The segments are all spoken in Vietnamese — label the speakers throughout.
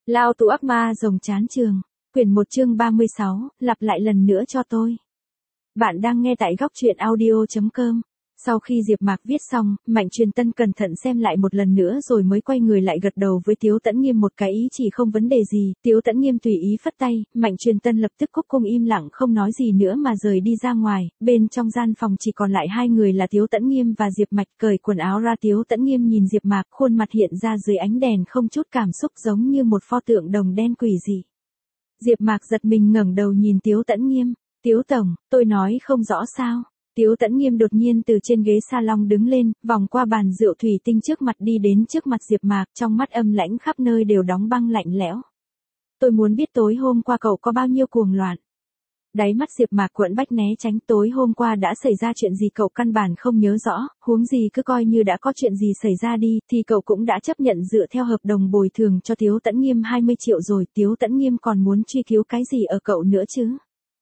Speaker 1: Lao tù ác ma rồng chán trường. Quyển 1 chương 36, lặp lại lần nữa cho tôi. Bạn đang nghe tại góc truyện audio.com. Sau khi Diệp Mạc viết xong, Mạnh Truyền Tân cẩn thận xem lại một lần nữa rồi mới quay người lại gật đầu với Tiếu Tấn Nghiêm một cái ý chỉ không vấn đề gì. Tiếu Tấn Nghiêm tùy ý phất tay, Mạnh Truyền Tân lập tức cúc cung im lặng không nói gì nữa mà rời đi ra ngoài. Bên trong gian phòng chỉ còn lại hai người là Tiếu Tấn Nghiêm và Diệp Mạch. Cởi quần áo ra, Tiếu Tấn Nghiêm nhìn Diệp Mạc, khuôn mặt hiện ra dưới ánh đèn không chút cảm xúc giống như một pho tượng đồng đen quỷ dị. Diệp Mạc giật mình ngẩng đầu nhìn Tiếu Tấn Nghiêm. Tiếu tổng, tôi nói không rõ sao? Tiếu Tấn Nghiêm đột nhiên từ trên ghế salon đứng lên, vòng qua bàn rượu thủy tinh trước mặt đi đến trước mặt Diệp Mạc, trong mắt âm lãnh khắp nơi đều đóng băng lạnh lẽo. Tôi muốn biết tối hôm qua cậu có bao nhiêu cuồng loạn. Đáy mắt Diệp Mạc quẫn bách né tránh, tối hôm qua đã xảy ra chuyện gì cậu căn bản không nhớ rõ, huống gì cứ coi như đã có chuyện gì xảy ra đi, thì cậu cũng đã chấp nhận dựa theo hợp đồng bồi thường cho Tiếu Tấn Nghiêm 20 triệu rồi, Tiếu Tấn Nghiêm còn muốn truy cứu cái gì ở cậu nữa chứ?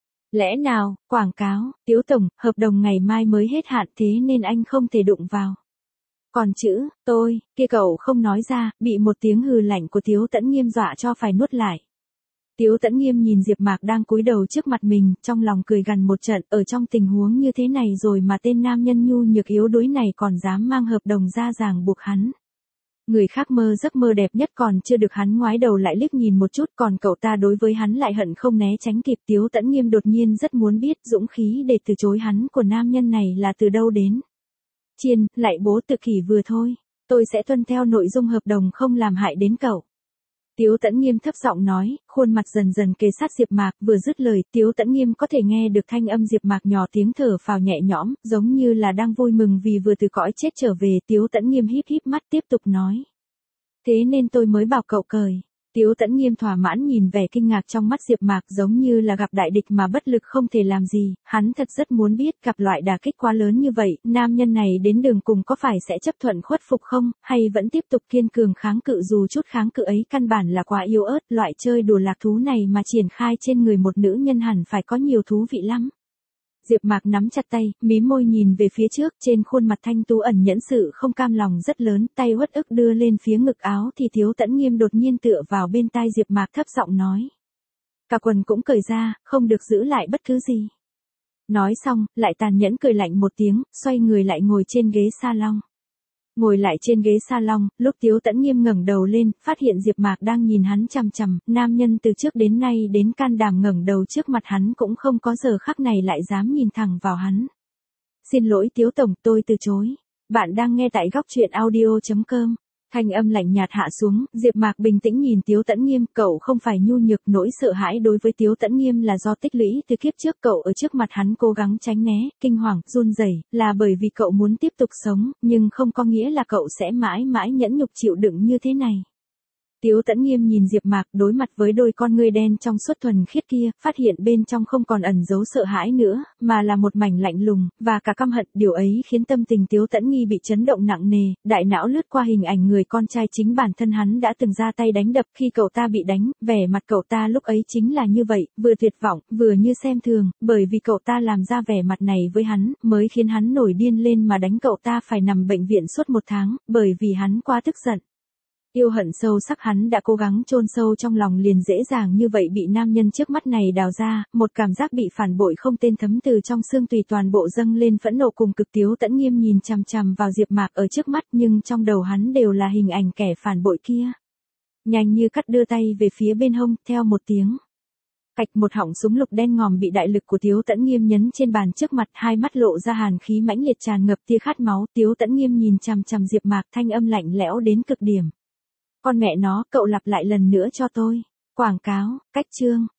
Speaker 1: Lẽ nào, quảng cáo, Tiếu tổng, hợp đồng ngày mai mới hết hạn thế nên anh không thể đụng vào. Còn chữ, tôi, kia cậu không nói ra, bị một tiếng hừ lạnh của Tiếu Tấn Nghiêm dọa cho phải nuốt lại. Tiếu Tấn Nghiêm nhìn Diệp Mạc đang cúi đầu trước mặt mình, trong lòng cười gằn một trận, ở trong tình huống như thế này rồi mà tên nam nhân nhu nhược yếu đuối này còn dám mang hợp đồng ra ràng buộc hắn. Người khác mơ giấc mơ đẹp nhất còn chưa được hắn ngoái đầu lại liếc nhìn một chút, còn cậu ta đối với hắn lại hận không né tránh kịp. Tiếu Tấn Nghiêm đột nhiên rất muốn biết dũng khí để từ chối hắn của nam nhân này là từ đâu đến. Chiên, lại bố tự kỷ vừa thôi, tôi sẽ tuân theo nội dung hợp đồng không làm hại đến cậu. Tiếu Tấn Nghiêm thấp giọng nói, khuôn mặt dần dần kề sát Diệp Mạc, vừa dứt lời, Tiếu Tấn Nghiêm có thể nghe được thanh âm Diệp Mạc nhỏ tiếng thở phào nhẹ nhõm, giống như là đang vui mừng vì vừa từ cõi chết trở về. Tiếu Tấn Nghiêm híp híp mắt tiếp tục nói. Thế nên tôi mới bảo cậu cởi. Tiếu Tấn Nghiêm thỏa mãn nhìn vẻ kinh ngạc trong mắt Diệp Mạc giống như là gặp đại địch mà bất lực không thể làm gì, hắn thật rất muốn biết gặp loại đả kích quá lớn như vậy, nam nhân này đến đường cùng có phải sẽ chấp thuận khuất phục không, hay vẫn tiếp tục kiên cường kháng cự dù chút kháng cự ấy căn bản là quá yếu ớt, loại chơi đùa lạc thú này mà triển khai trên người một nữ nhân hẳn phải có nhiều thú vị lắm. Diệp Mạc nắm chặt tay, mím môi nhìn về phía trước, trên khuôn mặt thanh tú ẩn nhẫn sự không cam lòng rất lớn, tay uất ức đưa lên phía ngực áo thì Tiếu Tấn Nghiêm đột nhiên tựa vào bên tai Diệp Mạc thấp giọng nói. Cả quần cũng cởi ra, không được giữ lại bất cứ gì. Nói xong, lại tàn nhẫn cười lạnh một tiếng, xoay người lại ngồi trên ghế salon. Ngồi lại trên ghế salon, lúc Tiếu Tấn Nghiêm ngẩng đầu lên, phát hiện Diệp Mạc đang nhìn hắn chằm chằm, nam nhân từ trước đến nay đến can đảm ngẩng đầu trước mặt hắn cũng không có giờ khắc này lại dám nhìn thẳng vào hắn. Xin lỗi Tiếu tổng, tôi từ chối. Bạn đang nghe tại góc truyện audio.com. Thanh âm lạnh nhạt hạ xuống, Diệp Mạc bình tĩnh nhìn Tiếu Tấn Nghiêm, cậu không phải nhu nhược, nỗi sợ hãi đối với Tiếu Tấn Nghiêm là do tích lũy từ kiếp trước, cậu ở trước mặt hắn cố gắng tránh né, kinh hoàng, run rẩy, là bởi vì cậu muốn tiếp tục sống, nhưng không có nghĩa là cậu sẽ mãi mãi nhẫn nhục chịu đựng như thế này. Tiếu Tấn Nghiêm nhìn Diệp Mạc đối mặt với đôi con ngươi đen trong suốt thuần khiết kia, phát hiện bên trong không còn ẩn giấu sợ hãi nữa, mà là một mảnh lạnh lùng, và cả căm hận, điều ấy khiến tâm tình Tiếu Tấn Nghi bị chấn động nặng nề, đại não lướt qua hình ảnh người con trai chính bản thân hắn đã từng ra tay đánh đập khi cậu ta bị đánh, vẻ mặt cậu ta lúc ấy chính là như vậy, vừa tuyệt vọng, vừa như xem thường, bởi vì cậu ta làm ra vẻ mặt này với hắn, mới khiến hắn nổi điên lên mà đánh cậu ta phải nằm bệnh viện suốt 1 tháng, bởi vì hắn quá tức giận. Yêu hận sâu sắc hắn đã cố gắng chôn sâu trong lòng liền dễ dàng như vậy bị nam nhân trước mắt này đào ra, một cảm giác bị phản bội không tên thấm từ trong xương tùy toàn bộ dâng lên phẫn nộ cùng cực. Tiếu Tấn Nghiêm nhìn chằm chằm vào Diệp Mạc ở trước mắt nhưng trong đầu hắn đều là hình ảnh kẻ phản bội kia. Nhanh như cắt đưa tay về phía bên hông, theo một tiếng. Cạch, một họng súng lục đen ngòm bị đại lực của Tiếu Tấn Nghiêm nhấn trên bàn trước mặt, hai mắt lộ ra hàn khí mãnh liệt tràn ngập tia khát máu. Tiếu Tấn Nghiêm nhìn chằm chằm Diệp Mạc, thanh âm lạnh lẽo đến cực điểm. Con mẹ nó, cậu lặp lại lần nữa cho tôi. Quảng cáo, cách chương.